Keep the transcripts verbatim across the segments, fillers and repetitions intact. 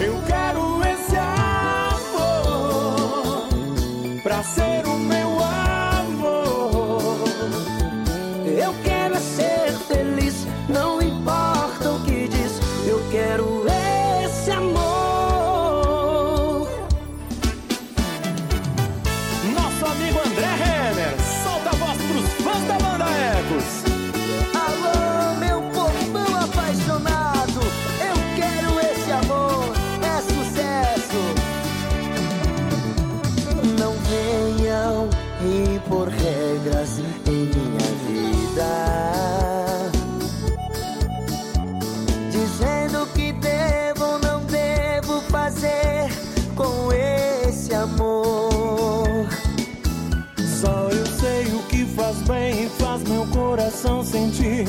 Eu quero esse amor pra ser o meu amor. Eu quero ser feliz, não importa o que diz. Eu quero esse amor. Nosso amigo André Renner, solta a voz pros fãs da banda Ecos. Alô, meu povão apaixonado, eu quero esse amor, é sucesso. Não venham impor regras em minha vida, dizendo que devo ou não devo fazer com esse amor. Só eu sei o que faz bem e faz meu coração sentir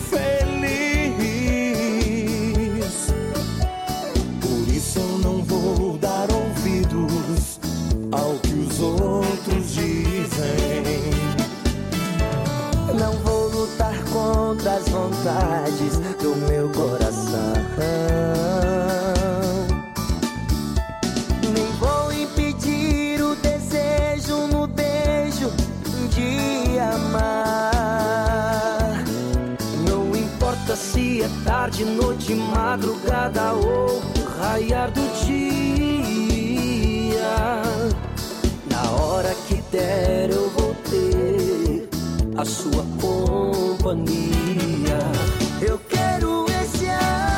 feliz. Por isso eu não vou dar ouvidos ao que os outros dizem. Não vou lutar contra as vontades do meu coração, nem vou impedir o desejo no beijo de amar. Não importa se é tarde, noite, madrugada ou raiar do dia. Na hora que der eu vou ter a sua companhia. Eu quero esse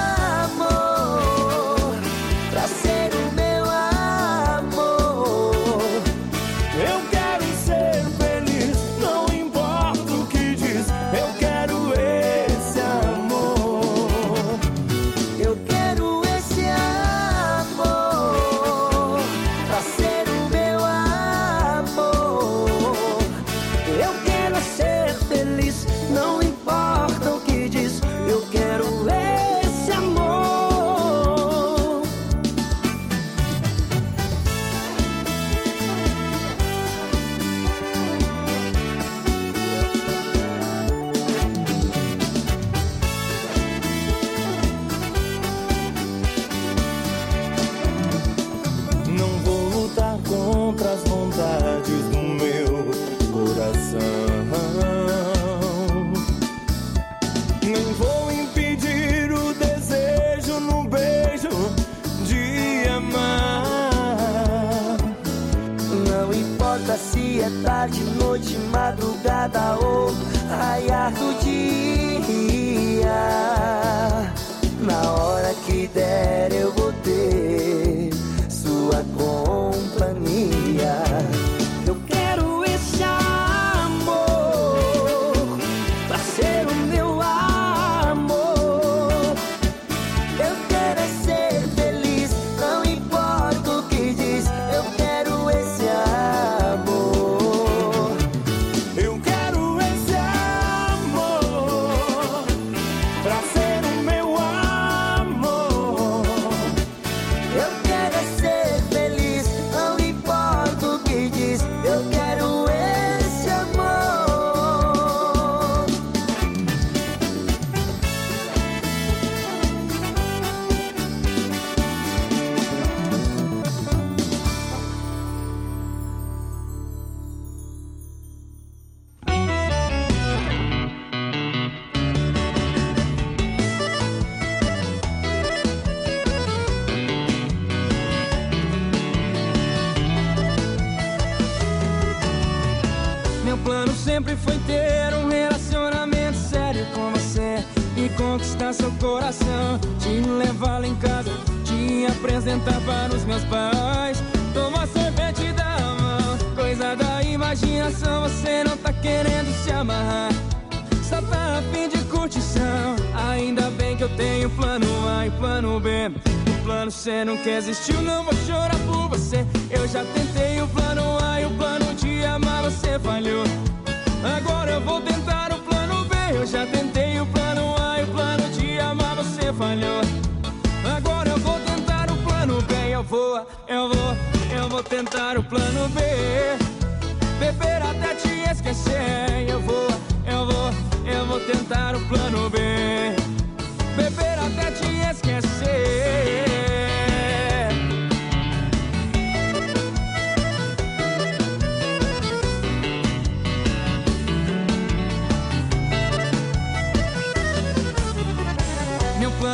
amor pra ser o meu amor. Eu quero ser feliz, não importa o que diz. Eu quero esse amor. Eu quero esse amor pra ser o meu amor. Eu quero ser feliz, não importa o que diz. Eu quero esse amor. Não vou lutar contra as vontades do meu coração, nem vou impedir o desejo no beijo de amar. Não importa se é tarde, noite, madrugada ou raiar do dia. Na hora que der eu vou ter sua companhia. Eu quero esse amor pra ser o meu amor. Eu quero é ser feliz, não importa o que diz. Eu quero esse amor. Eu quero esse amor pra ser o meu amor. Eu quero é ser feliz, não importa o que diz. Eu quero esse amor. Meu plano sempre foi ter um relacionamento sério com você e conquistar seu coração, te levar lá em casa, te apresentar para os meus pais, tomar sorvete da mão, coisa da imaginação. Você não tá querendo se amarrar, só tá a fim de curtição. Ainda bem que eu tenho plano A e plano B. O plano C não quer existiu, não vou chorar por você. Eu já tentei o plano A e o plano de amar, você falhou. Agora eu vou tentar o plano B. Eu já tentei o plano A e o plano de amar, você falhou. Agora eu vou tentar o plano B. Eu vou, eu vou, eu vou tentar o plano B. Beber até te esquecer. Eu vou, eu vou, eu vou tentar o plano B. Beber até te esquecer.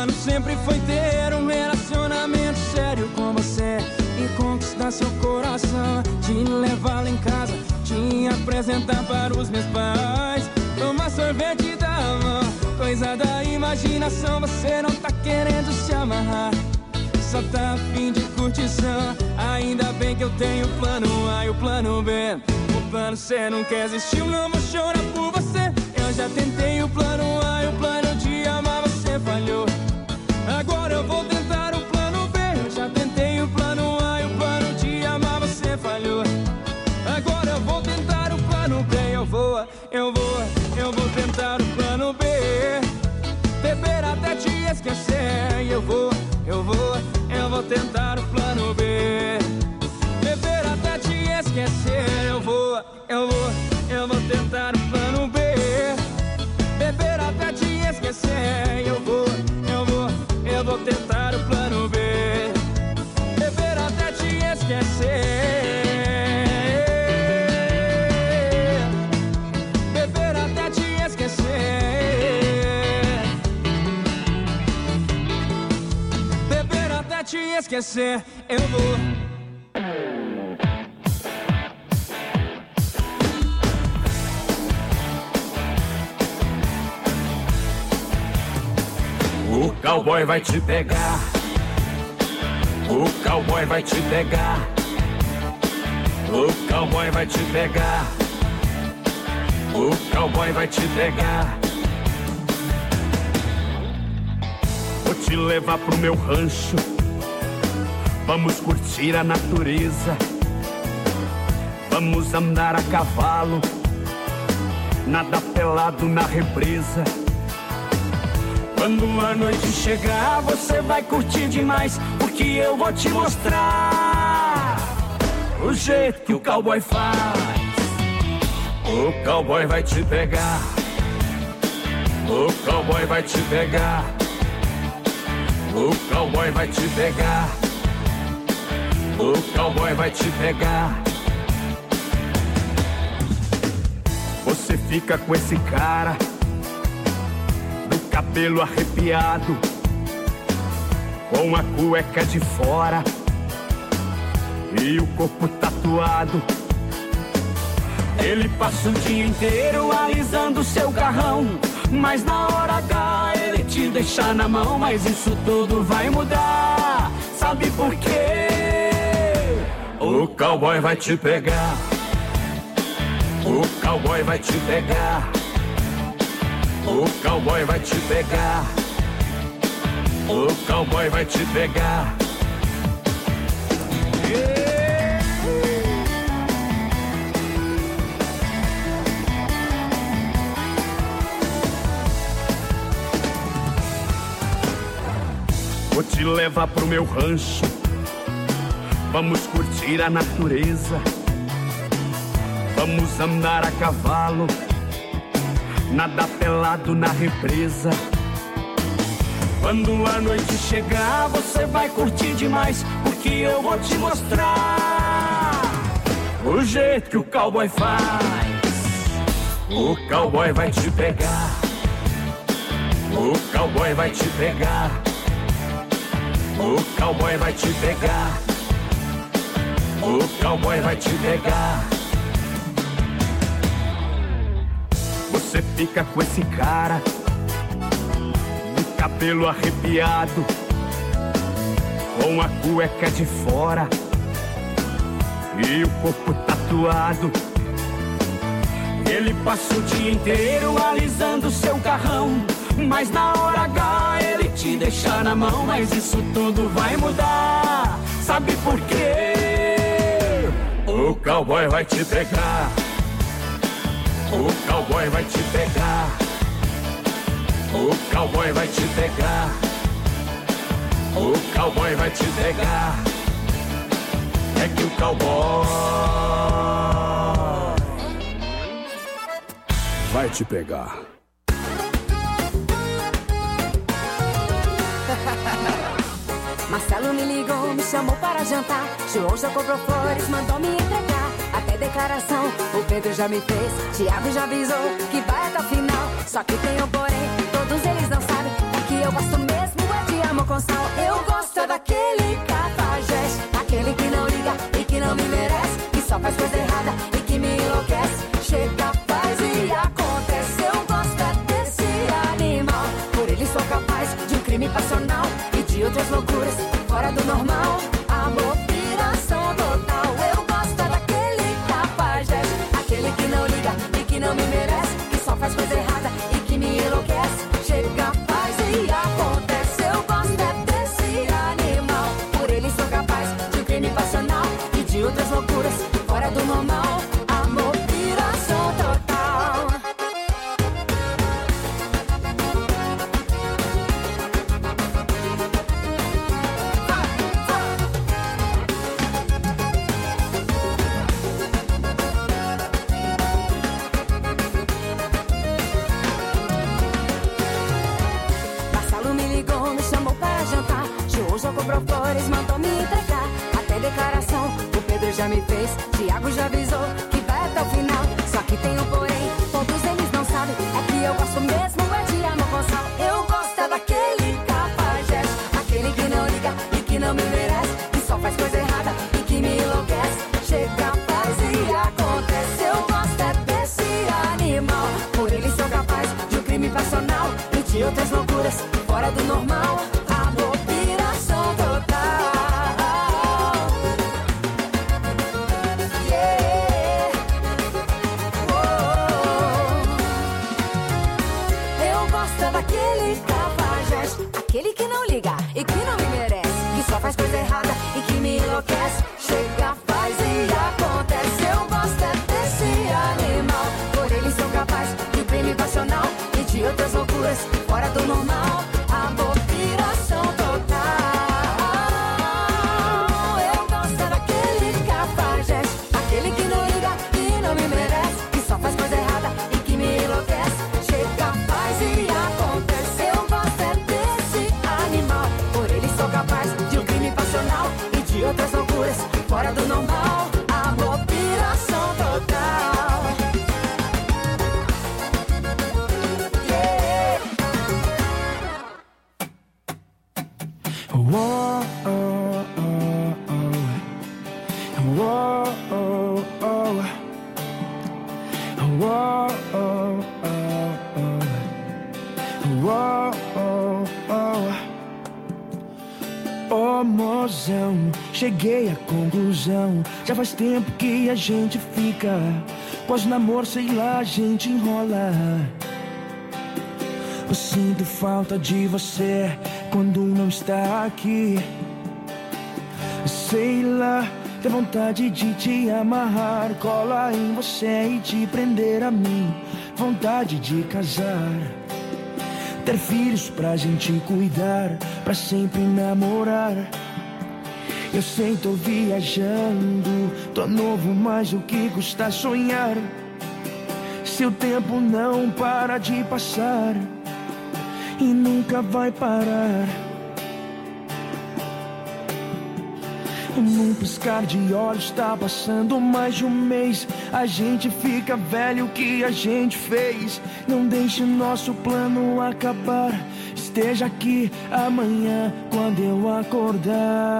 plano sempre foi ter um relacionamento sério com você e conquistar seu coração, te levar lá em casa, te apresentar para os meus pais, tomar sorvete da mão, coisa da imaginação. Você não tá querendo se amarrar, só tá a fim de curtição. Ainda bem que eu tenho o plano A e o plano B. O plano C não quer existir, eu não vou chorar por você. Eu já tentei o plano A e o plano de amar, você falhou. Agora eu vou tentar o plano B. Eu já tentei o plano A e o plano de amar, você falhou. Agora eu vou tentar o plano B. Eu vou, eu vou, eu vou tentar o plano B. Beber até te esquecer. Eu vou, eu vou, eu vou tentar o plano B. Beber até te esquecer. Eu vou, eu vou, eu vou tentar o plano B. Beber até te esquecer. Eu vou, eu vou, eu vou tentar o plano B. Beber até te esquecer. Beber até te esquecer. Beber até te esquecer. Eu vou. O cowboy vai te pegar. O cowboy vai te pegar. O cowboy vai te pegar. O cowboy vai te pegar. Vou te levar pro meu rancho. Vamos curtir a natureza. Vamos andar a cavalo. Nada pelado na represa. Quando a noite chegar, você vai curtir demais, porque eu vou te mostrar o jeito que o cowboy faz. O cowboy vai te pegar. O cowboy vai te pegar. O cowboy vai te pegar. O cowboy vai te pegar. Você fica com esse cara, cabelo arrepiado, com a cueca de fora e o corpo tatuado. Ele passa o dia inteiro alisando seu carrão, mas na hora H ele te deixa na mão. Mas isso tudo vai mudar, sabe por quê? O cowboy vai te pegar. O cowboy vai te pegar. O cowboy vai te pegar. O cowboy vai te pegar. Yeah. Vou te levar pro meu rancho. Vamos curtir a natureza. Vamos andar a cavalo. Nada pelado na represa. Quando a noite chegar, você vai curtir demais, porque eu vou te mostrar o jeito que o cowboy faz. O cowboy vai te pegar. O cowboy vai te pegar. O cowboy vai te pegar. O cowboy vai te pegar. Você fica com esse cara, de cabelo arrepiado, com a cueca de fora e o corpo tatuado. Ele passa o dia inteiro alisando seu carrão, mas na hora H ele te deixa na mão. Mas isso tudo vai mudar, sabe por quê? O cowboy vai te pegar. O cowboy vai te pegar. O cowboy vai te pegar. O cowboy vai te pegar. É que o cowboy vai te pegar. Marcelo me ligou, me chamou para jantar. João já comprou flores, mandou me entregar. Até declaração o Pedro já me fez. Thiago já avisou que vai até o final. Só que tem um porém, todos eles não sabem. O que eu gosto mesmo é loucuras fora do normal. Amor, piração total. Eu gosto daquele cafajeste, aquele que não liga e que não me merece, que só faz coisa errada e que me enlouquece. Chega, faz e acontece. Eu gosto é desse animal. Por ele sou capaz de um crime passional e de outras loucuras fora do normal. Amor, piração total. Marcelo me ligou, me chamou para jantar. João já comprou flores, mandou me entregar. Até declaração o Pedro já me fez. Tiago já avisou que vai até o final. Só que tem um porém, todos eles não sabem. É que eu gosto mesmo é de amor com sal. Eu gosto é daquele cafajeste, aquele que não liga e que não me merece, que só faz coisa errada e que me enlouquece. Chega, faz e acontece. Eu gosto é desse animal. Por ele sou capaz de um crime passional e de outras loucuras fora do normal. Amor, piração total. Yeah. Oh. Eu gosto daquele cafajeste, aquele que não liga e que não me merece, que só faz coisa errada e que me enlouquece. Chega, faz e acontece. Eu gosto é desse animal. Por ele sou capaz de um crime passional e de outras loucuras fora do normal. Amor, piração total. Eu gosto daquele cafajeste, aquele que não liga e não me merece, que só faz coisa errada e que me enlouquece. Chega, faz e acontece. Eu gosto é desse animal. Por ele sou capaz de um crime passional e de outras loucuras fora do normal. Amor, piração total. Yeah. Whoa, oh, oh, oh. Whoa, oh, oh. Whoa, oh, oh, oh. Whoa, oh, oh. Oh, mozão, cheguei à conclusão. Já faz tempo que a gente fica, pós-namoro, sei lá, a gente enrola. Eu sinto falta de você quando não está aqui. Sei lá, tem vontade de te amarrar, cola em você e te prender a mim. Vontade de casar, ter filhos pra gente cuidar, pra sempre namorar. Eu sei, tô viajando, tô novo, mas o que custa sonhar? Seu tempo não para de passar e nunca vai parar. Num piscar de olhos tá passando mais de um mês. A gente fica velho, o que a gente fez? Não deixe o nosso plano acabar. Esteja aqui amanhã quando eu acordar.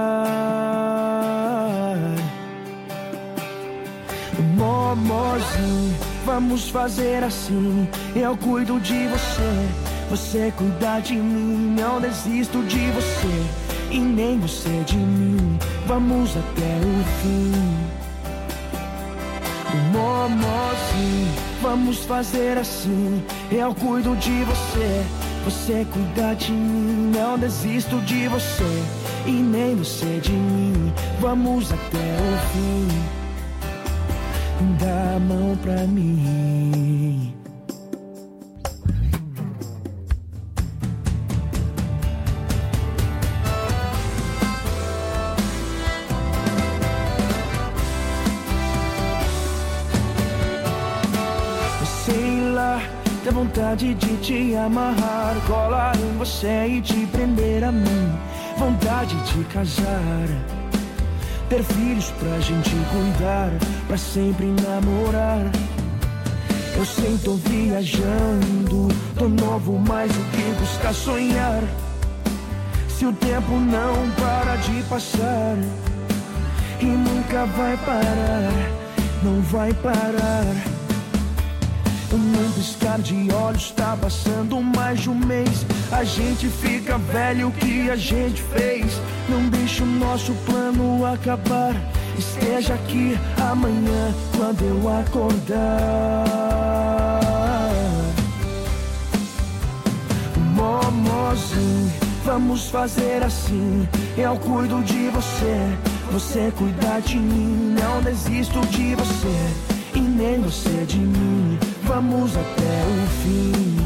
Momozinho, vamos fazer assim. Eu cuido de você, você cuida de mim. Não desisto de você e nem você de mim. Vamos até o fim. Momozinho, vamos fazer assim. Eu cuido de você, você cuida de mim. Não desisto de você e nem você de mim. Vamos até o fim. Dá a mão pra mim. Sei lá, tem vontade de te amarrar, colar em você e te prender a mim. Vontade de casar, ter filhos pra gente cuidar, pra sempre namorar. Eu sei, tô viajando, tô novo, mas o que busca sonhar? Se o tempo não para de passar e nunca vai parar, não vai parar. num piscar de olhos tá passando mais de um mês. A gente fica velho, o que a gente fez? Não deixa o nosso plano acabar. Esteja aqui amanhã quando eu acordar. Momozinho, vamos fazer assim. Eu cuido de você, você cuida de mim. Não desisto de você e nem você de mim. Vamos até o fim.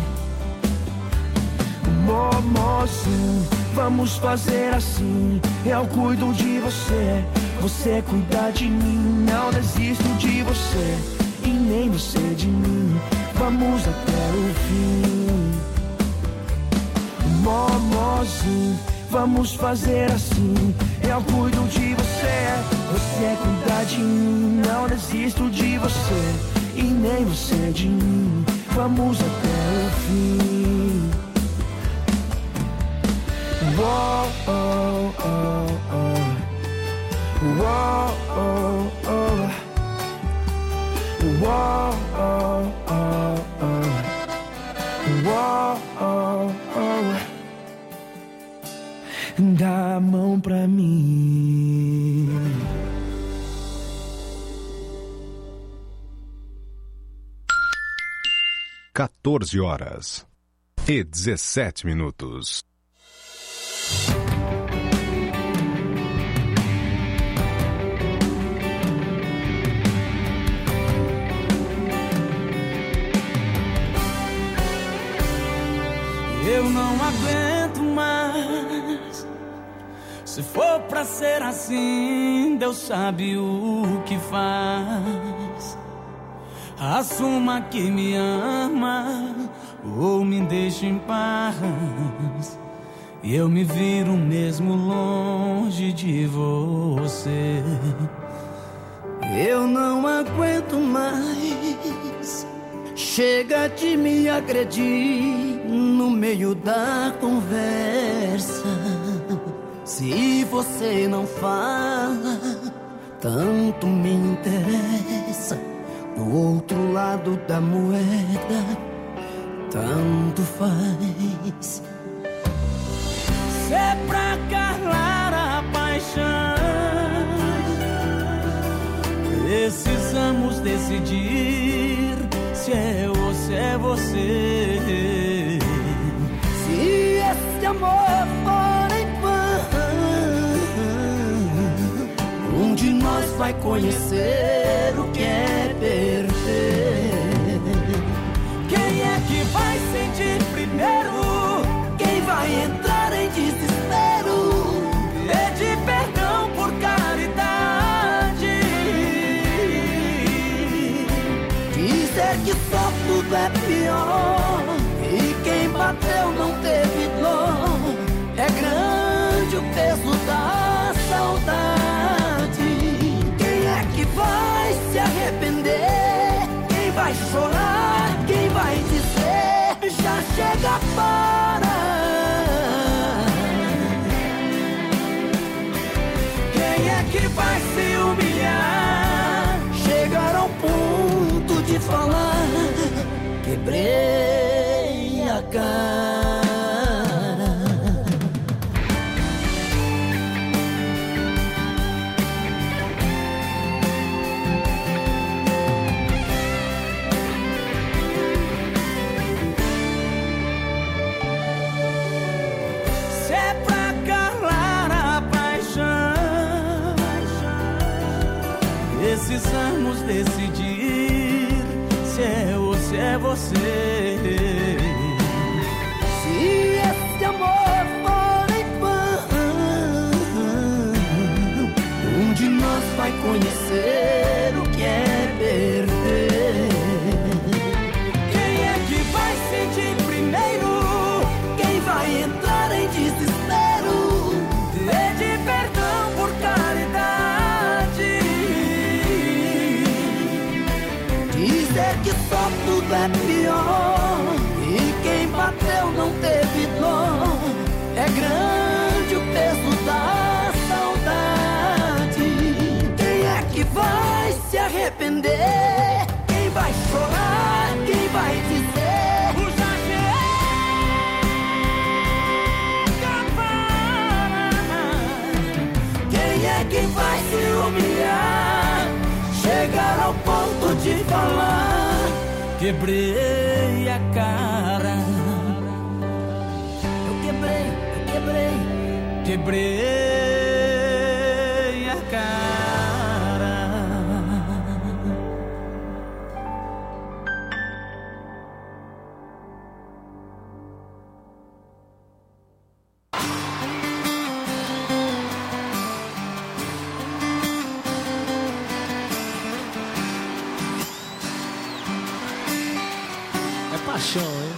Momozinho, vamos fazer assim. Eu cuido de você, você cuida de mim. Não desisto de você e nem você de mim. Vamos até o fim. Momozinho, vamos fazer assim. Eu cuido de você, você cuida de mim. Não desisto de você e nem você de mim. Vamos até o fim. Uou, oh, oh, oh. Uou, oh, oh. Uou, oh, oh, oh. Uou, oh, oh. Dá a mão pra mim. quatorze horas e dezessete minutos. Eu não aguento mais. Se for pra ser assim, Deus sabe o que faz. Assuma que me ama ou me deixe em paz. E eu me viro mesmo longe de você. Eu não aguento mais. Chega de me agredir no meio da conversa. Se você não fala, tanto me interessa. Do outro lado da moeda, tanto faz. Se é pra calar a paixão, precisamos decidir se é ou se é você. Se esse amor for em vão, um de nós vai conhecer o que é perder. Quem é que vai sentir primeiro? Quem vai entrar em desespero? Pedir perdão por caridade. Dizer que só tudo é pior e quem bateu não teve dor. É grande o peso da saudade. Quem é que vai se arrepender? Quem vai chorar? Quem vai dizer já chega, para? Quem é que vai se humilhar? Chegar ao ponto de falar: quebrei a cara. Se é pra calar a paixão, precisamos decidir se é ou se é você. Se esse amor for em vão, um de nós vai conhecer o que é perder. Quem é que vai sentir primeiro? Quem vai entrar em desespero? Pedir perdão por caridade. Dizer que só tudo é pior posso te falar. Quebrei a cara. Eu quebrei, eu quebrei, quebrei a cara. Paixão, hein?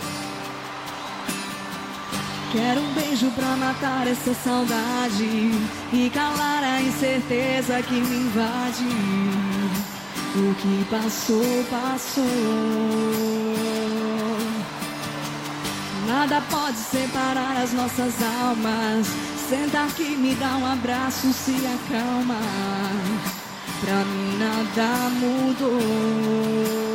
Quero um beijo pra matar essa saudade e calar a incerteza que me invade. O que passou, passou. Nada pode separar as nossas almas. Senta aqui, me dá um abraço, se acalma. Pra mim nada mudou.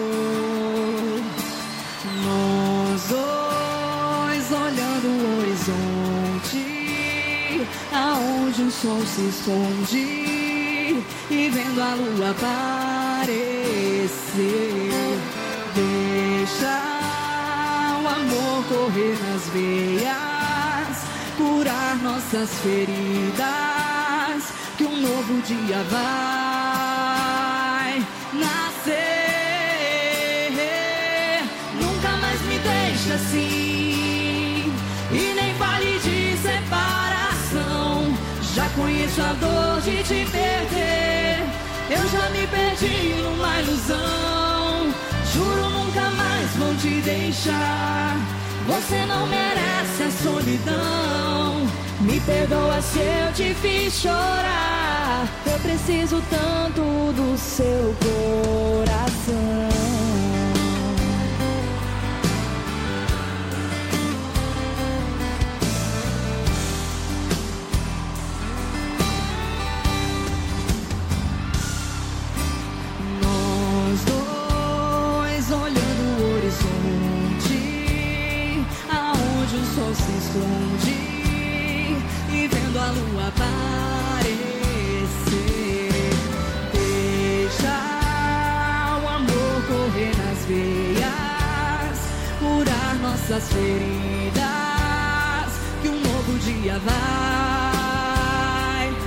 Nós dois olhando o horizonte, aonde o sol se esconde, e vendo a lua aparecer. Deixa o amor correr nas veias, curar nossas feridas, que um novo dia vai nascer. Assim, e nem vale de separação. Já conheço a dor de te perder. Eu já me perdi numa ilusão. Juro nunca mais vou te deixar. Você não merece a solidão. Me perdoa se eu te fiz chorar. Eu preciso tanto do seu coração. Se esconde e vendo a lua aparecer. Deixa o amor correr nas veias, curar nossas feridas, que um novo dia vai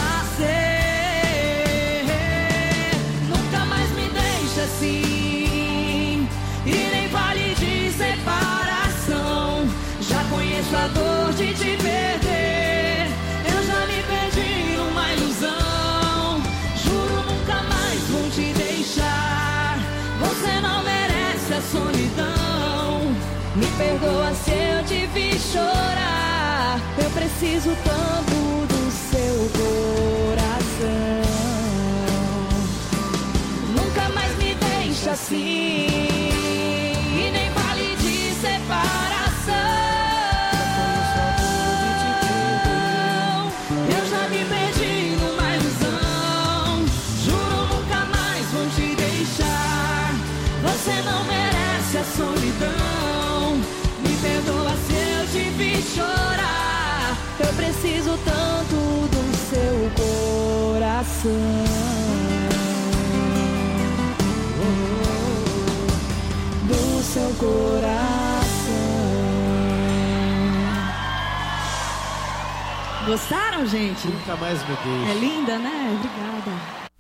nascer. Nunca mais me deixa assim, e nem vale de separação. Já conheço a dor de te perder. Eu já me perdi numa ilusão. Juro nunca mais vou te deixar. Você não merece a solidão. Me perdoa se eu te fiz chorar. Eu preciso tanto do seu coração. Nunca mais me deixa assim, e nem vale de separação. Você não merece a solidão. Me perdoa se eu te fiz chorar. Eu preciso tanto do seu coração. Do seu coração. Gostaram, gente? Nunca mais me deixe. É linda, né? Obrigada.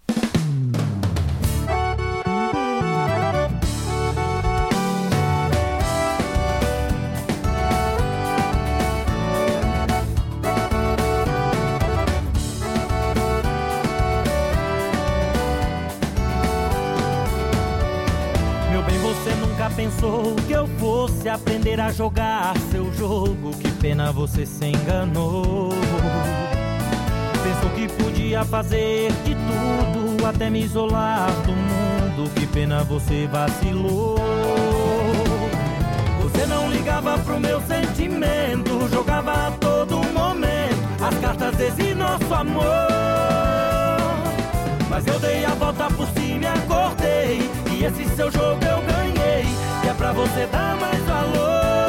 Pensou que eu fosse aprender a jogar seu jogo. Que pena, você se enganou. Pensou que podia fazer de tudo, até me isolar do mundo. Que pena, você vacilou. Você não ligava pro meu sentimento, jogava a todo momento as cartas desse nosso amor. Mas eu dei a volta por cima e acordei, e esse seu jogo eu ganhei, que é pra você dar mais valor.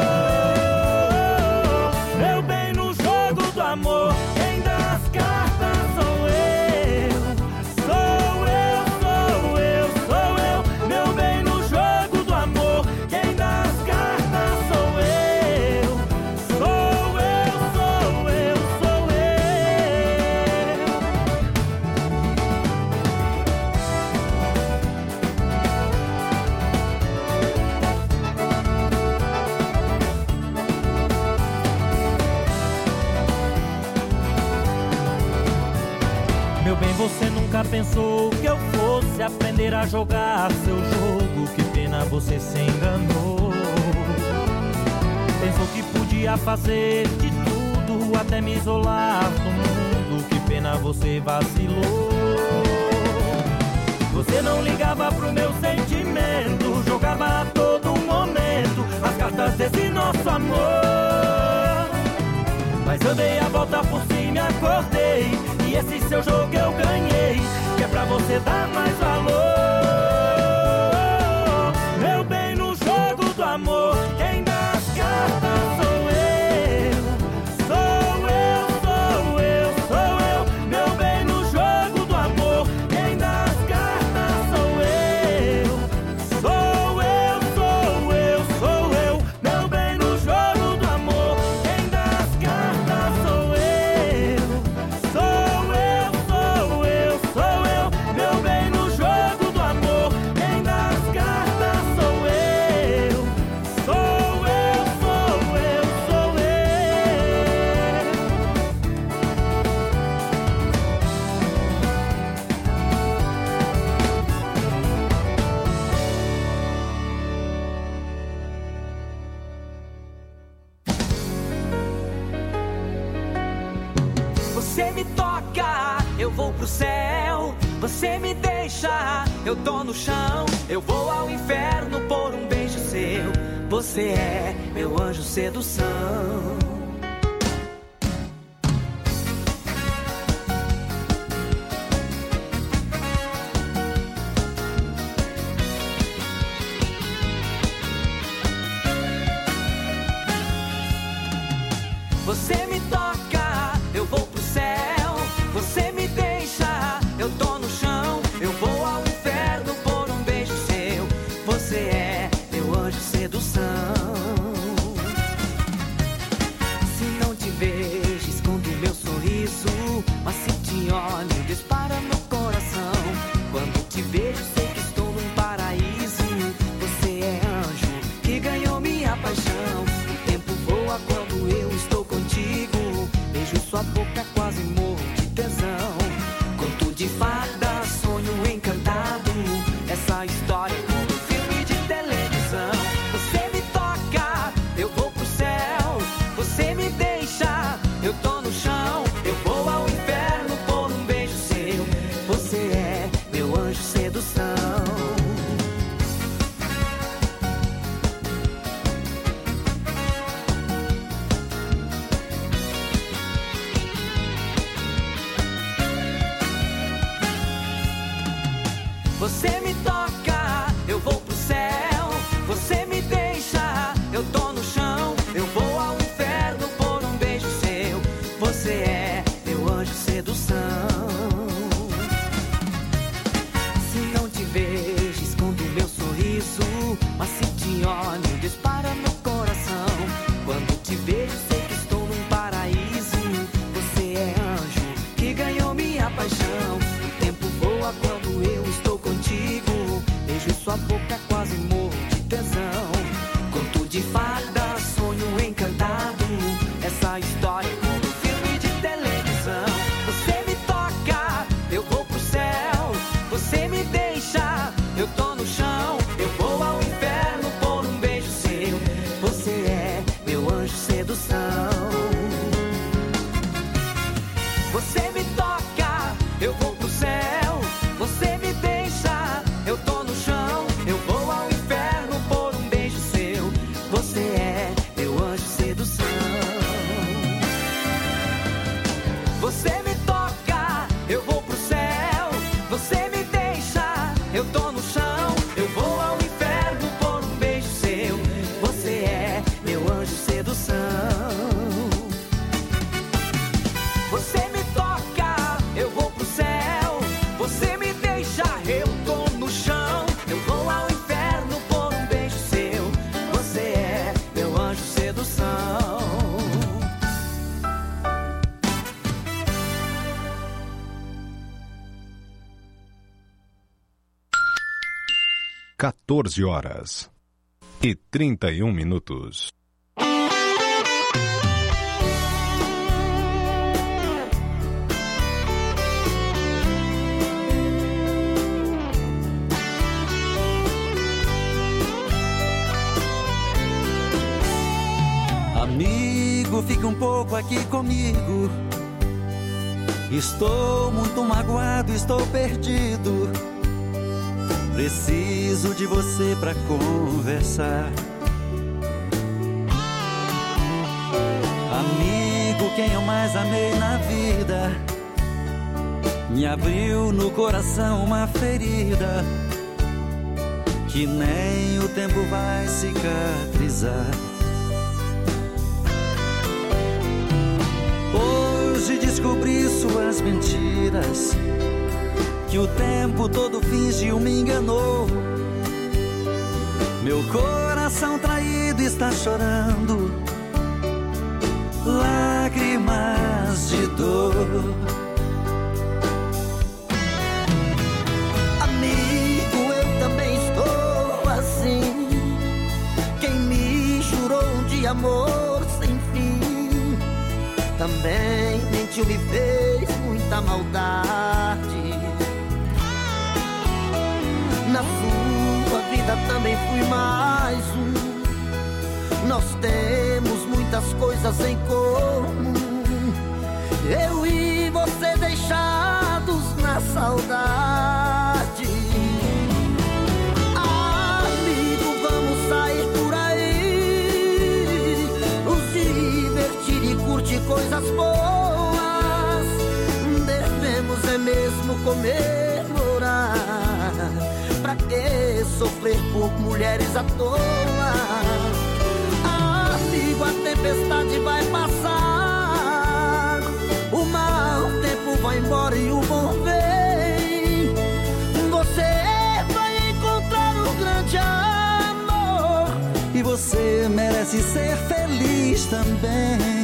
Meu bem, no jogo do amor, quem dá as cartas sou eu. Sou eu, sou eu, sou eu. bem, você nunca pensou que eu fosse aprender a jogar seu jogo. Que pena, você se enganou. Pensou que podia fazer de tudo, até me isolar do mundo. Que pena, você vacilou. Você não ligava pro meu sentimento, jogava a todo momento as cartas desse nosso amor. Mas eu dei a volta por cima e acordei, e esse seu jogo eu ganhei, que é pra você dar mais valor. Meu bem, no jogo do amor, quem dá as cartas sou eu. Sou eu, sou eu, sou eu. Meu bem, no jogo do amor, quem dá as cartas sou eu. Sou eu, sou eu, sou eu. Meu bem, no jogo do amor, quem dá as cartas sou eu. Sou eu, sou eu, sou eu. Meu bem, no jogo do amor, quem dá as cartas sou eu. Sou eu, sou eu, sou eu. Você me toca, eu vou pro céu. Você me deixa, eu tô no chão. Eu vou ao inferno por um beijo seu. Você é meu anjo sedução. Você me toca, eu vou pro céu. Você me deixa, eu tô no chão. Eu vou ao inferno por um beijo seu. Você é meu anjo sedução. Se não te vejo, escondo meu sorriso, mas se te olho, dispara no coração. Quando te vejo, sei que estou num paraíso. Você é anjo que ganhou minha paixão. O tempo voa quando eu estou contigo. Beijo sua boca, quase morro de tesão. Conto de fada, sonho encantado. Essa história é como um filme de televisão. Você me toca, eu vou pro céu. Você me deixa, eu tô no chão. Eu vou ao inferno por um beijo seu. Você é meu anjo sedução. Você me toca, eu vou pro céu. Você me deixa, eu tô no chão. Eu vou ao inferno por um beijo seu. Você é meu anjo sedução. Se não te vejo, escondo meu sorriso, mas se te olho, dispara no coração. Quando te vejo, sei que estou num paraíso. Você é anjo que ganhou minha paixão. O tempo voa quando eu estou contigo. Beijo sua boca, quase morro de tesão. Conto de fada, sonho encantado. Essa história é como um filme de televisão. Você me toca, eu vou pro céu. Você me deixa, eu tô no chão. Eu vou ao inferno por um beijo seu. Você é meu anjo sedução. Você me toca, eu vou pro céu. Você me deixa, eu tô no chão. Eu vou ao inferno por um beijo seu. Você é meu anjo sedução. Você me toca, eu vou pro céu. Você me deixa, eu tô no chão. Eu vou ao inferno por um beijo seu. Você é meu anjo sedução. Você me toca, eu vou pro céu. Você me deixa, eu tô no chão. Eu vou ao inferno por um beijo seu. Você é meu anjo sedução. quatorze horas e trinta e um minutos. Amigo, fique um pouco aqui comigo. Estou muito magoado, estou perdido. Preciso de você pra conversar. Amigo, quem eu mais amei na vida, me abriu no coração uma ferida que nem o tempo vai cicatrizar. Hoje descobri suas mentiras, que o tempo todo fingiu, me enganou. Meu coração traído está chorando lágrimas de dor. Amigo, eu também estou assim. Quem me jurou um dia amor sem fim, também mentiu, me fez muita maldade. Na sua vida também fui mais um. Nós temos muitas coisas em comum, eu e você deixados na saudade. Amigo, vamos sair por aí, nos divertir e curtir coisas boas. Devemos é mesmo comemorar. Pra que sofrer por mulheres à toa? Amigo, a tempestade vai passar, o mau tempo vai embora e o bom vem. Você vai encontrar um grande amor, e você merece ser feliz também.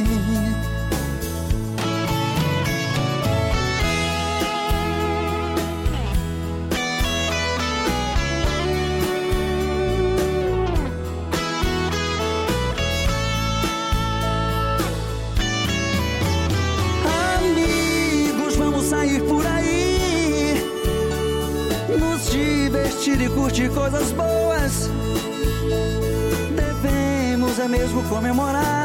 E curtir coisas boas. Devemos é mesmo comemorar.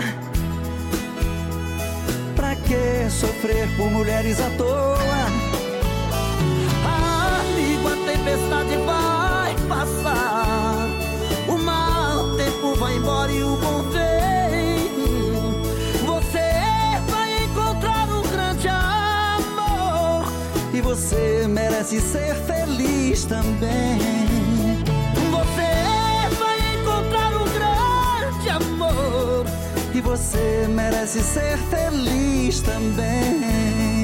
Pra que sofrer por mulheres à toa? Amigo, a tempestade vai passar, o mau tempo vai embora e o bom vem. Você vai encontrar um grande amor, e você merece ser feliz também. Você vai encontrar um grande amor, e você merece ser feliz também.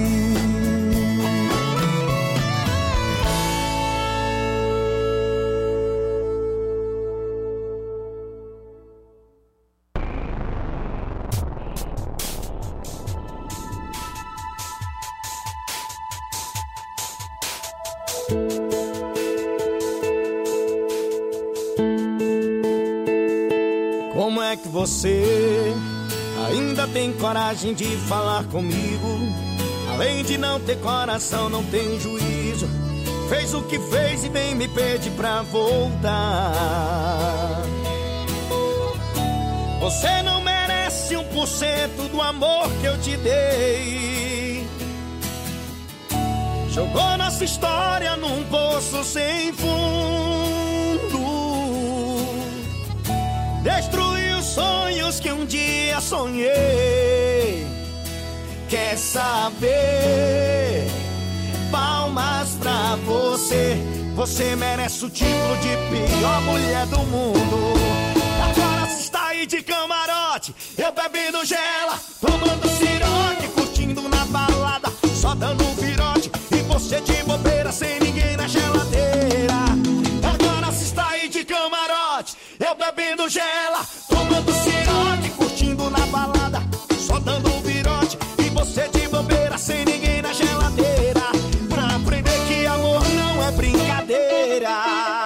Como é que você ainda tem coragem de falar comigo? Além de não ter coração, não tem juízo. Fez o que fez e vem me pedir pra voltar. Você não merece um por cento do amor que eu te dei. Jogou nossa história num poço sem fundo. Destruiu sonhos que um dia sonhei. Quer saber? Palmas pra você. Você merece o título de pior mulher do mundo. Agora se está aí de camarote, eu bebendo gela, tomando ciroque, curtindo na balada, só dando um virote, e você de bobeira sem ninguém na geladeira. Agora se está aí de camarote, eu bebendo gela, tomando ciroque, curtindo na balada, só dando um virote, e você de bobeira sem ninguém na geladeira. Pra aprender que amor não é brincadeira.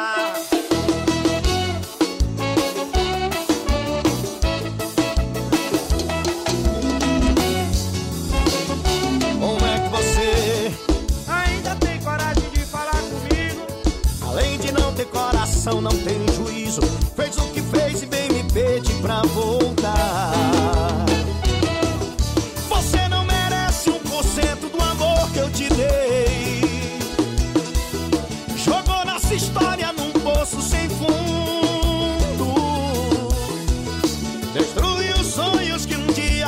Como é que você ainda tem coragem de falar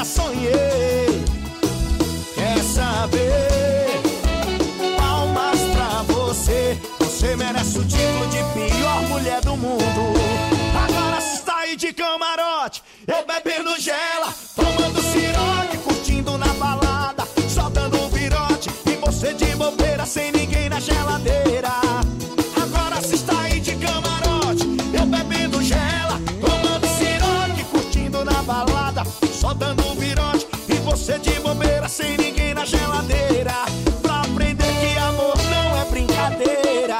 sonhei. Quer saber? Palmas pra você. Você merece o título de pior mulher do mundo. Agora se está aí de camarote, eu bebendo gela, tomando ciroque, curtindo na balada, só dando um virote, e você de bobeira sem ninguém na geladeira. Agora se está aí de camarote, eu bebendo gela, tomando ciroque, curtindo na balada, só dando um virote, e você de bobeira sem ninguém na geladeira. Pra aprender que amor não é brincadeira.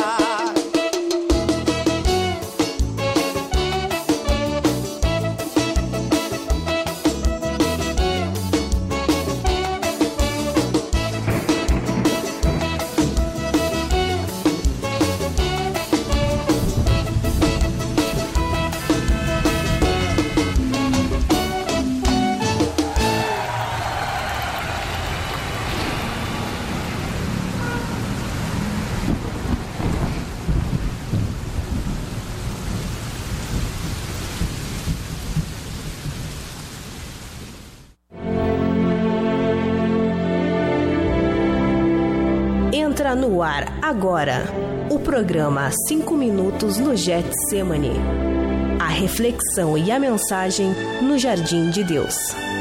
Entra no ar agora o programa cinco minutos no Getsemane. A reflexão e a mensagem no Jardim de Deus.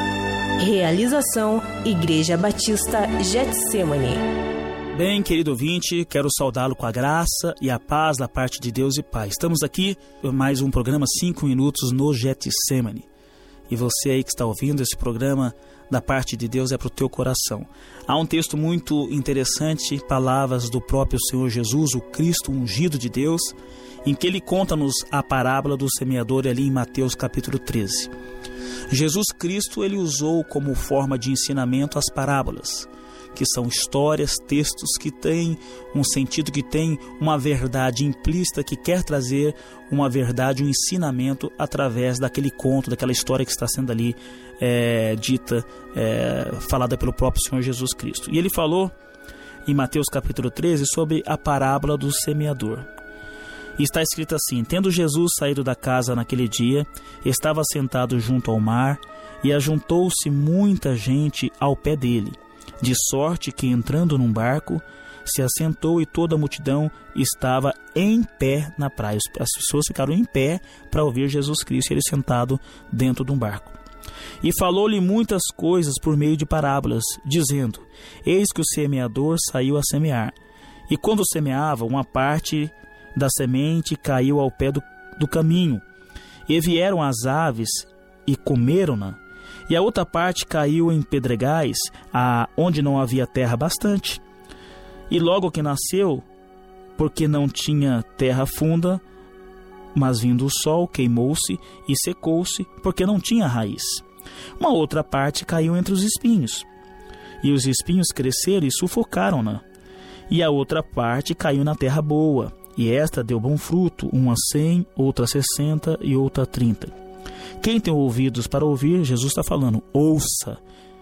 Realização Igreja Batista Getsemane. Bem, querido ouvinte, quero saudá-lo com a graça e a paz da parte de Deus e Pai. Estamos aqui em mais um programa cinco minutos no Getsemane. E você aí que está ouvindo esse programa da parte de Deus é para o teu coração. Há um texto muito interessante, palavras do próprio Senhor Jesus, o Cristo ungido de Deus, em que ele conta-nos a parábola do semeador ali em Mateus capítulo treze. Jesus Cristo, ele usou como forma de ensinamento as parábolas, que são histórias, textos que têm um sentido, que têm uma verdade implícita, que quer trazer uma verdade, um ensinamento através daquele conto, daquela história que está sendo ali é, dita, é, falada pelo próprio Senhor Jesus Cristo. E ele falou em Mateus capítulo treze sobre a parábola do semeador. E está escrito assim: tendo Jesus saído da casa naquele dia, estava sentado junto ao mar, e ajuntou-se muita gente ao pé dele, de sorte que, entrando num barco, se assentou e toda a multidão estava em pé na praia. As pessoas ficaram em pé para ouvir Jesus Cristo, ele sentado dentro de um barco. E falou-lhe muitas coisas por meio de parábolas, dizendo: eis que o semeador saiu a semear. E quando semeava, uma parte da semente caiu ao pé do, do caminho, e vieram as aves e comeram-na. E a outra parte caiu em pedregais, a, onde não havia terra bastante. E logo que nasceu, porque não tinha terra funda, mas vindo o sol, queimou-se e secou-se, porque não tinha raiz. Uma outra parte caiu entre os espinhos, e os espinhos cresceram e sufocaram-na. E a outra parte caiu na terra boa, e esta deu bom fruto, uma cem, outra sessenta e outra trinta. Quem tem ouvidos para ouvir, Jesus está falando, ouça.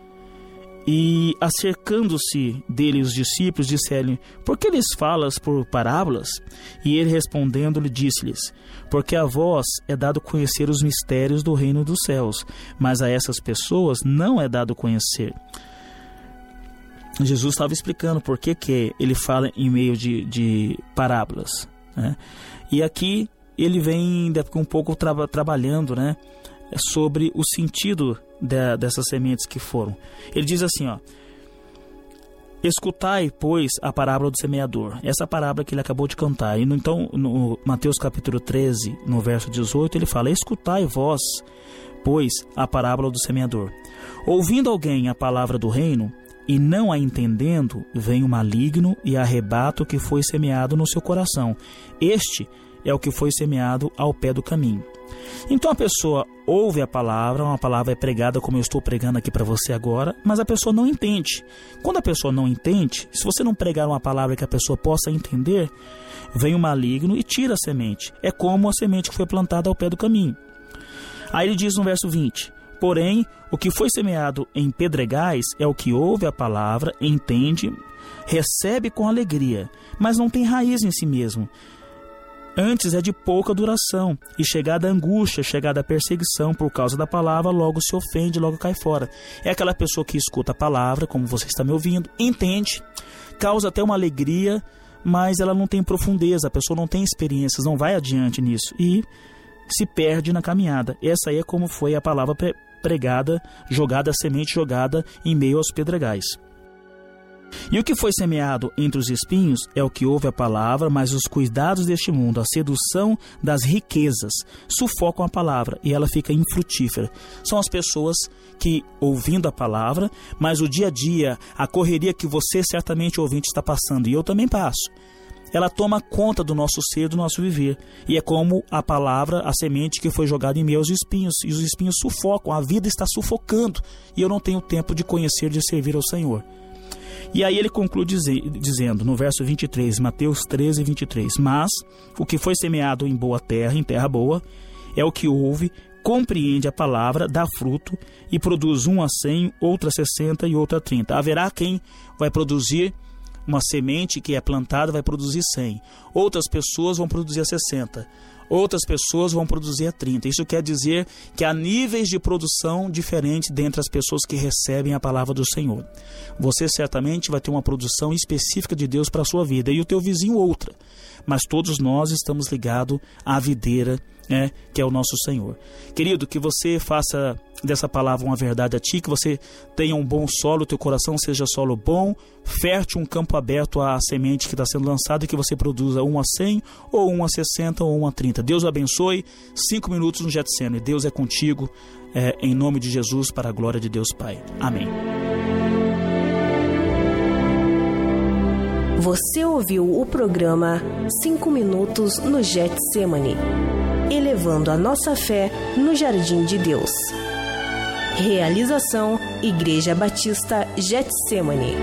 E acercando-se dele os discípulos, disseram-lhe: por que lhes falas por parábolas? E ele respondendo-lhe disse-lhes: porque a vós é dado conhecer os mistérios do reino dos céus, mas a essas pessoas não é dado conhecer. Jesus estava explicando por que, que ele fala em meio de, de parábolas, né? E aqui ele vem um pouco tra- trabalhando, né, sobre o sentido de, dessas sementes que foram. Ele diz assim, ó: escutai, pois, a parábola do semeador. Essa parábola que ele acabou de cantar. E no, então, no Mateus capítulo treze, no verso dezoito, ele fala: escutai vós, pois, a parábola do semeador. Ouvindo alguém a palavra do reino, e não a entendendo, vem o maligno e arrebata o que foi semeado no seu coração. Este é o que foi semeado ao pé do caminho. Então a pessoa ouve a palavra, uma palavra é pregada como eu estou pregando aqui para você agora, mas a pessoa não entende. Quando a pessoa não entende, se você não pregar uma palavra que a pessoa possa entender, vem o maligno e tira a semente. É como a semente que foi plantada ao pé do caminho. Aí ele diz no verso vinte: porém, o que foi semeado em pedregais é o que ouve a palavra, entende, recebe com alegria, mas não tem raiz em si mesmo. Antes é de pouca duração, e chegada a angústia, chegada a perseguição por causa da palavra, logo se ofende, logo cai fora. É aquela pessoa que escuta a palavra, como você está me ouvindo, entende, causa até uma alegria, mas ela não tem profundeza, a pessoa não tem experiências, não vai adiante nisso, e se perde na caminhada. Essa aí é como foi a palavra pregada, jogada, a semente jogada em meio aos pedregais. E o que foi semeado entre os espinhos é o que ouve a palavra, mas os cuidados deste mundo, a sedução das riquezas, sufocam a palavra e ela fica infrutífera. São as pessoas que, ouvindo a palavra, mas o dia a dia, a correria que você certamente ouvinte está passando, e eu também passo, ela toma conta do nosso ser, do nosso viver. E é como a palavra, a semente que foi jogada em meio aos espinhos, e os espinhos sufocam, a vida está sufocando, e eu não tenho tempo de conhecer, de servir ao Senhor. E aí ele conclui dizer, dizendo, no verso vinte e três, Mateus treze, vinte e três, mas o que foi semeado em boa terra, em terra boa, é o que ouve, compreende a palavra, dá fruto e produz um a cem, outra a sessenta e outra a trinta. Haverá quem vai produzir uma semente que é plantada, vai produzir cem. Outras pessoas vão produzir a sessenta. Outras pessoas vão produzir a trinta. Isso quer dizer que há níveis de produção diferentes dentre as pessoas que recebem a palavra do Senhor. Você certamente vai ter uma produção específica de Deus para a sua vida e o teu vizinho outra. Mas todos nós estamos ligados à videira, né, que é o nosso Senhor. Querido, que você faça dessa palavra uma verdade a ti, que você tenha um bom solo, teu coração seja solo bom, fértil, um campo aberto à semente que está sendo lançada e que você produza um a cem, ou um a sessenta, ou um a trinta. Deus o abençoe. Cinco minutos no Getsemane. Deus é contigo, é, em nome de Jesus, para a glória de Deus Pai. Amém. Você ouviu o programa Cinco Minutos no Getsemane, elevando a nossa fé no Jardim de Deus. Realização Igreja Batista Getsemane.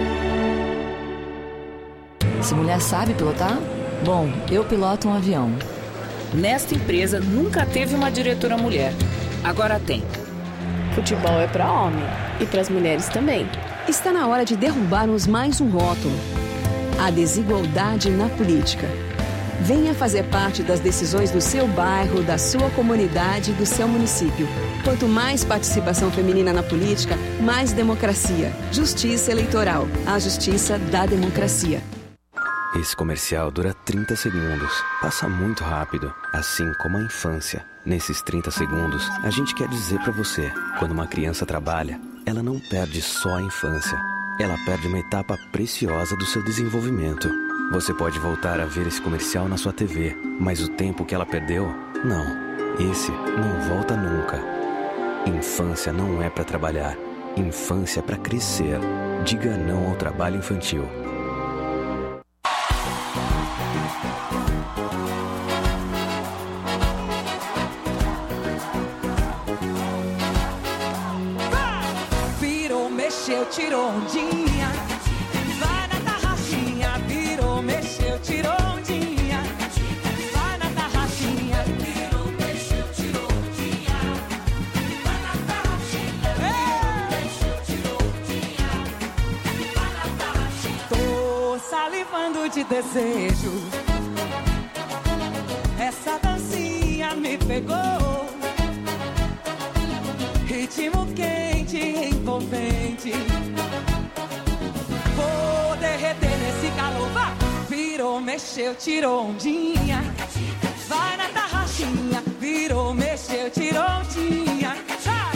Essa mulher sabe pilotar? Bom, eu piloto um avião. Nesta empresa nunca teve uma diretora mulher. Agora tem. Futebol é para homem e para as mulheres também. Está na hora de derrubarmos mais um rótulo. A desigualdade na política. Venha fazer parte das decisões do seu bairro, da sua comunidade, do seu município. Quanto mais participação feminina na política, mais democracia. Justiça eleitoral. A justiça da democracia. Esse comercial dura trinta segundos. Passa muito rápido, assim como a infância. Nesses trinta segundos, a gente quer dizer pra você, quando uma criança trabalha, ela não perde só a infância. Ela perde uma etapa preciosa do seu desenvolvimento. Você pode voltar a ver esse comercial na sua T V, mas o tempo que ela perdeu, não. Esse não volta nunca. Infância não é para trabalhar. Infância é para crescer. Diga não ao trabalho infantil. Virou, mexeu, tirou ondinha. Vai na tarraxinha. Virou, mexeu, tirou ondinha. Vai na tarraxinha. Virou, mexeu, tirou ondinha. Vai na tarraxinha. Virou, mexeu, tirou ondinha. Vai na tarraxinha. Tô salivando de desejo. Essa dancinha me pegou. Ritmo quente, envolvente. Vou derreter nesse calor. Vai! Virou, mexeu, tirou ondinha. Vai na tarraxinha. Virou, mexeu, tirou ondinha. Sai!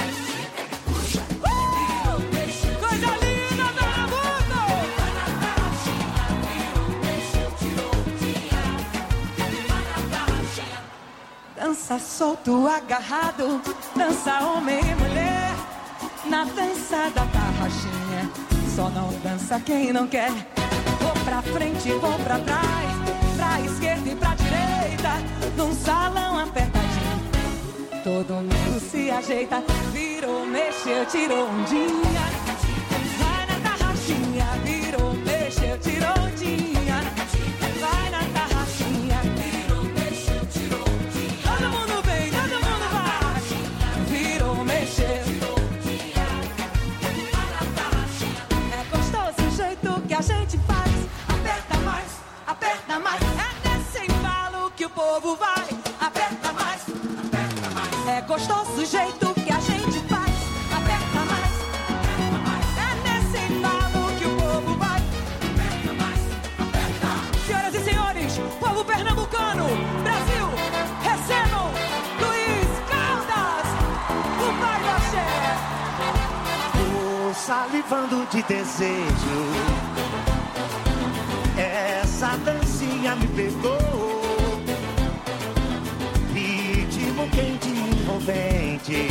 Uh! Coisa linda, vagabundo! Vai na tarraxinha. Virou, mexeu, tirou ondinha. Vai na tarraxinha. Dança solto, agarrado. Dança homem e mulher. Na dança da tarraxinha. Só não dança quem não quer. Vou pra frente, vou pra trás. Pra esquerda e pra direita. Num salão apertadinho. Todo mundo se ajeita. Virou, mexeu, tirou ondinha. Vai na tarraxinha. Virou, mexeu, tirou ondinha. Vai na tarraxinha. Virou, mexeu, tirou ondinha. Todo mundo vem, todo mundo vai. Virou, mexeu. Que a gente faz, aperta mais, aperta mais. É nesse embalo que o salivando de desejo. Essa dancinha me pegou, ritmo quente e envolvente.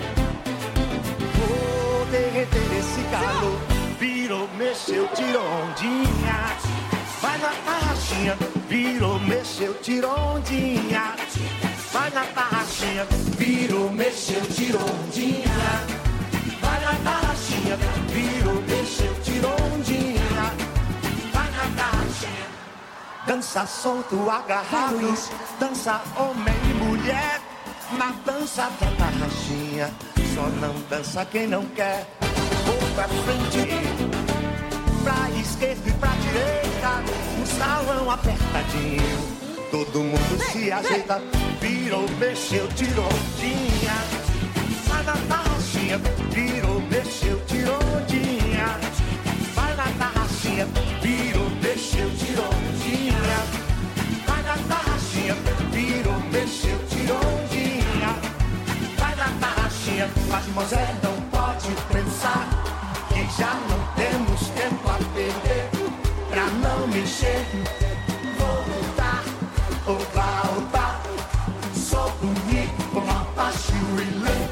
Vou derreter esse calor. Virou, mexeu, tirou ondinha. Vai na tarraxinha. Virou, mexeu, tirou ondinha. Vai na tarraxinha. Virou, mexeu, tirou ondinha. Vai na tarraxinha. Virou, mexeu, tirou ondinha. Vai na tarraxinha. Dança solto, agarrados. Dança homem e mulher. Na dança da tarraxinha. Só não dança quem não quer. Vou pra frente, pra esquerda e pra direita. Um salão apertadinho. Todo mundo se ajeita. Virou, mexeu, tirou ondinha. Vai na tarraxinha. Virou, mexeu, tirou ondinha. Vai na tarraxinha. Virou, mexeu, tirou ondinha. Vai na tarraxinha. Virou, mexeu, tirou ondinha. Vai na tarraxinha. Mas Moisés não pode pensar que já não temos tempo a perder. Pra não mexer, vou lutar ou voltar. Sou bonito como Apache Willie.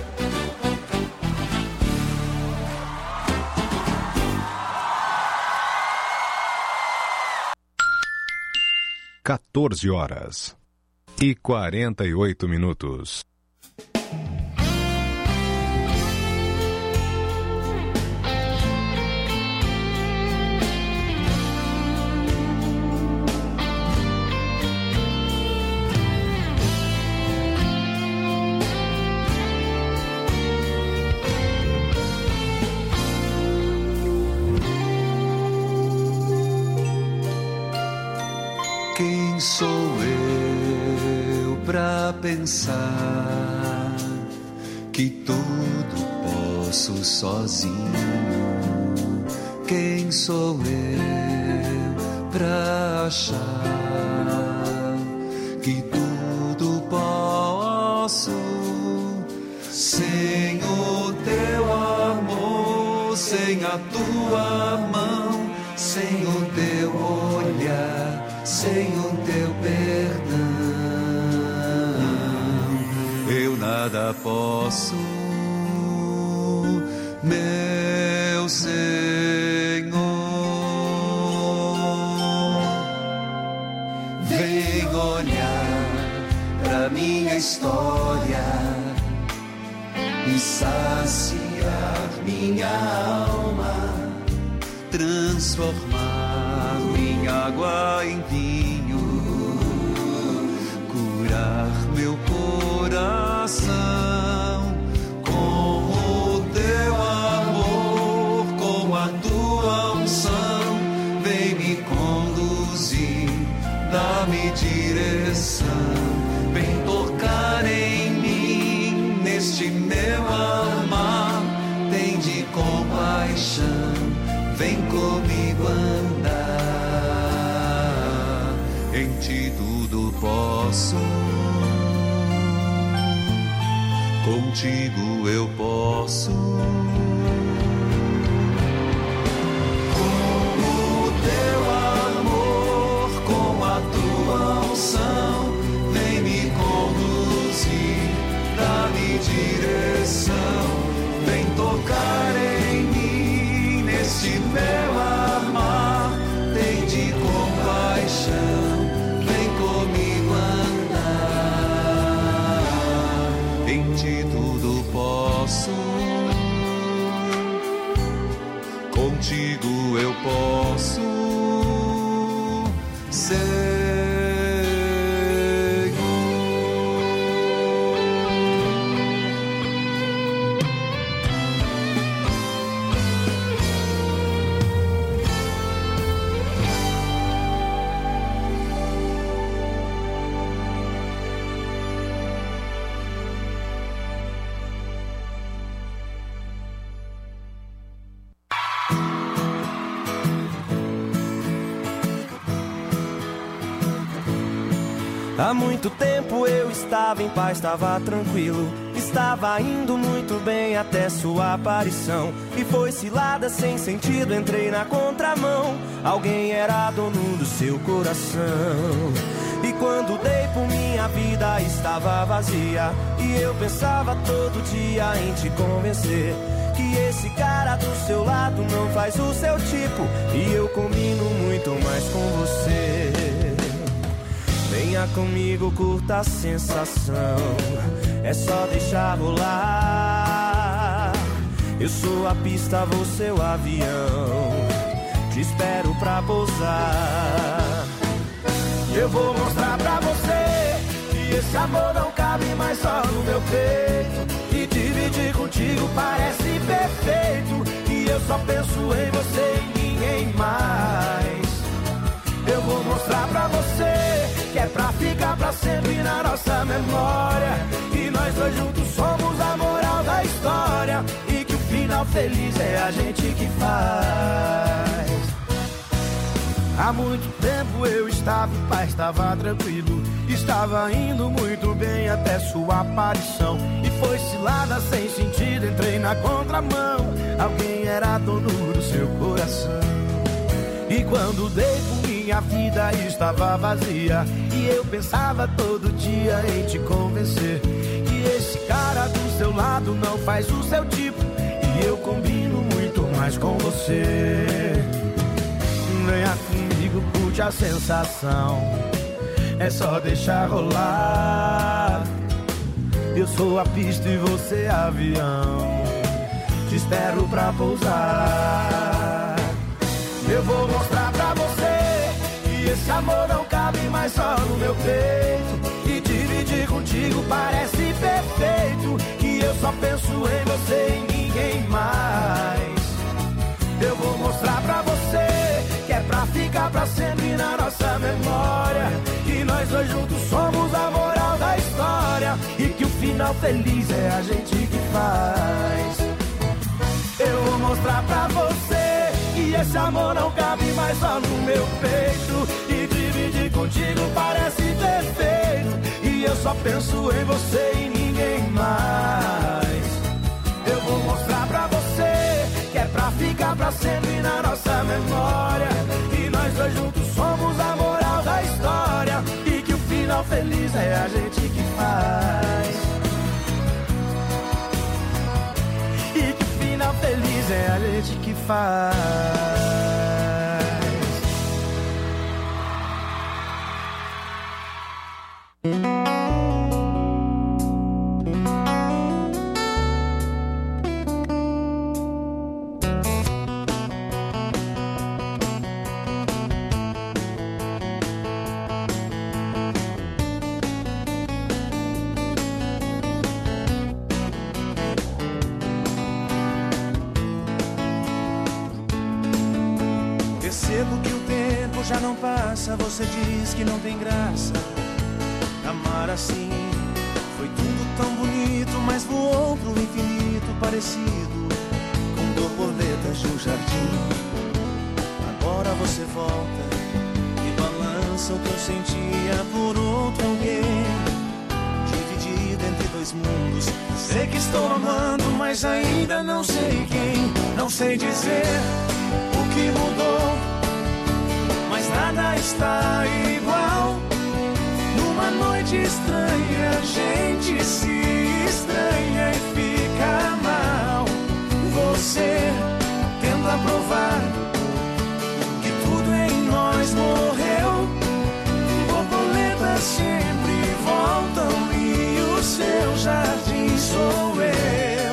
quatorze horas e quarenta e oito minutos. Quem sou eu pra pensar que tudo posso sozinho? Quem sou eu pra achar que tudo posso sem o teu amor, sem a tua mão, sem o teu olhar, sem o teu perdão, eu nada posso, meu Senhor. Vem olhar pra minha história e saciar minha alma, transformar minha água em vinho, curar meu coração com o teu amor, com a tua unção. Vem me conduzir, dá-me direção, vem tocar em mim, neste meu amar, tem de compaixão, vem comigo andar, em ti tudo posso, contigo eu posso. Com o teu amor, com a tua unção, vem me conduzir, dá-me direção, vem tocar em mim, nesse meu amar, tem de compaixão, vem comigo andar, em ti tudo posso, contigo eu posso ser. Há muito tempo eu estava em paz, estava tranquilo, estava indo muito bem até sua aparição. E foi cilada sem sentido, entrei na contramão. Alguém era dono do seu coração. E quando dei por minha vida estava vazia. E eu pensava todo dia em te convencer que esse cara do seu lado não faz o seu tipo. E eu combino muito mais com você. Venha comigo, curta a sensação. É só deixar rolar. Eu sou a pista, você o avião. Te espero pra pousar. Eu vou mostrar pra você que esse amor não cabe mais só no meu peito. E dividir contigo parece perfeito. E eu só penso em você e ninguém mais. Eu vou mostrar pra você que é pra ficar pra sempre na nossa memória. E nós dois juntos somos a moral da história. E que o final feliz é a gente que faz. Há muito tempo eu estava em paz, estava tranquilo. Estava indo muito bem até sua aparição. E foi cilada sem sentido, entrei na contramão. Alguém era dono do seu coração. E quando dei por minha vida estava vazia. E eu pensava todo dia em te convencer que esse cara do seu lado não faz o seu tipo. E eu combino muito mais com você. Venha comigo, curte a sensação. É só deixar rolar. Eu sou a pista e você avião. Te espero pra pousar. Eu vou mostrar pra você que esse amor não cabe mais só no meu peito. E dividir contigo parece perfeito. Que eu só penso em você e ninguém mais. Eu vou mostrar pra você que é pra ficar pra sempre na nossa memória. Que nós dois juntos somos a moral da história. E que o final feliz é a gente que faz. Eu vou mostrar pra você que esse amor não cabe mais só no meu peito. E dividir contigo parece perfeito. E eu só penso em você e ninguém mais. Eu vou mostrar pra você que é pra ficar pra sempre na nossa memória. E nós dois juntos somos a moral da história. E que o final feliz é a gente que faz. E que o final feliz é a gente que faz. Já não passa, você diz que não tem graça. Amar assim foi tudo tão bonito, mas voou pro infinito parecido com borboletas de um jardim. Agora você volta e balança o que eu sentia por outro alguém, dividido entre dois mundos. Sei que estou amando, mas ainda não sei quem. Não sei dizer o que mudou, mas nada está igual. Numa noite estranha a gente se estranha e fica mal. Você tenta provar que tudo em nós morreu. Borboletas sempre voltam e o seu jardim sou eu.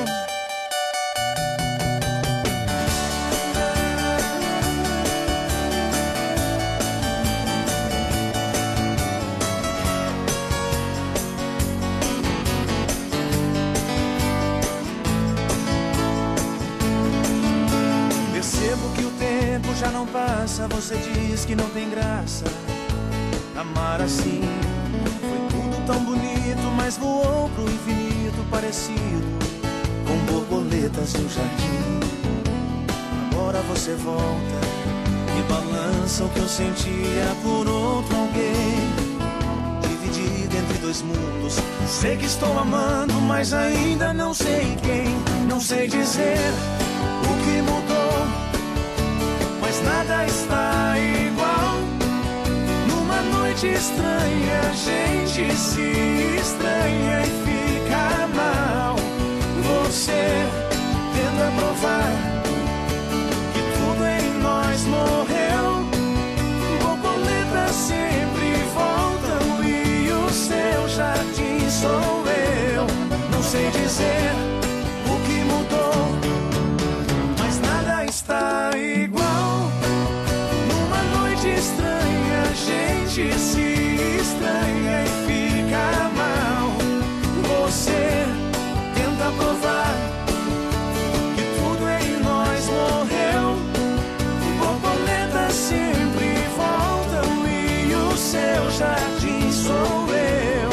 Já não passa, você diz que não tem graça. Amar assim foi tudo tão bonito, mas voou pro infinito parecido com borboletas no jardim. Agora você volta e balança o que eu sentia por outro alguém, dividido entre dois dois mundos. Sei que estou amando, mas ainda não sei quem. Não sei dizer o que mudou, mas nada está igual. Numa noite estranha, a gente se estranha e fica mal. Você tenta provar que tudo em nós morreu. Borboletas sempre voltam e o seu jardim sou eu. Não sei dizer o que mudou, mas nada está igual. Numa noite estranha, a gente se estranha e fica mal. Você tenta provar que tudo em nós morreu. Borboletas sempre voltam e o seu jardim sou eu.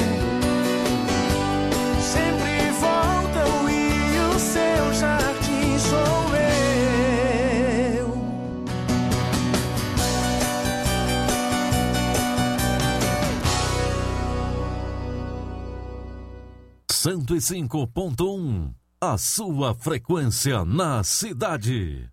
Sempre voltam e o seu jardim sou eu. cento e cinco ponto um, a sua frequência na cidade.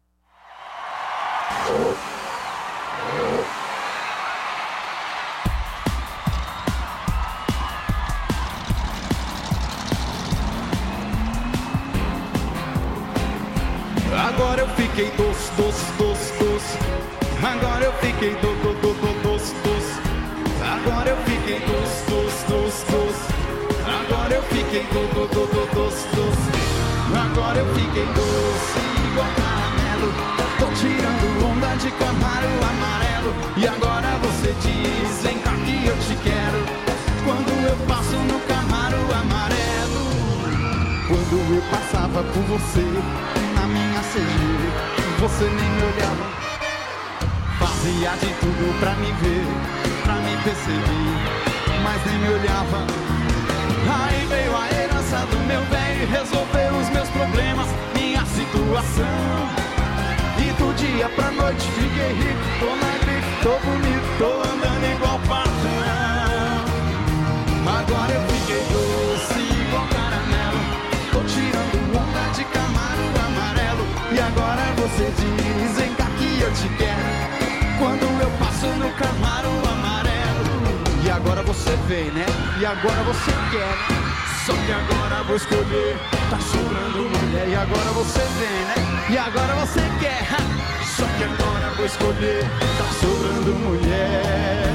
Agora eu fiquei doce, doce, doce, doce. Agora eu fiquei do, do, do, do, doce, doce. Agora eu fiquei doce, doce, doce, doce. Agora eu fiquei do, do, do, do, doce, doce. Agora eu fiquei doce igual caramelo. Tô tirando onda de Camaro amarelo. E agora você diz, vem cá que eu te quero. Quando eu passo no Camaro amarelo. Quando eu passava por você na minha C G, você nem me olhava. Fazia de tudo pra me ver, pra me perceber, mas nem me olhava. Aí veio a herança do meu bem, resolveu os meus problemas, minha situação. E do dia pra noite fiquei rico, tô na grife, tô bonito, tô andando igual patrão. Agora eu fiquei doce igual caramelo, tô tirando onda de Camaro amarelo. E agora você diz, vem cá que eu te quero, quando eu passo no Camaro amarelo. E agora você vem, né? E agora você quer. Só que agora vou escolher, tá sobrando mulher. E agora você vem, né? E agora você quer. Só que agora vou escolher, tá sobrando mulher.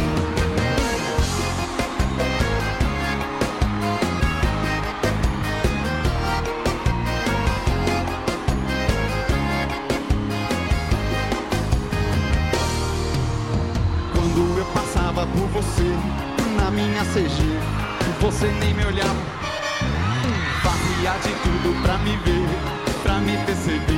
Quando eu passava por você na minha C G, você nem me olhava. Fazia de tudo pra me ver, pra me perceber,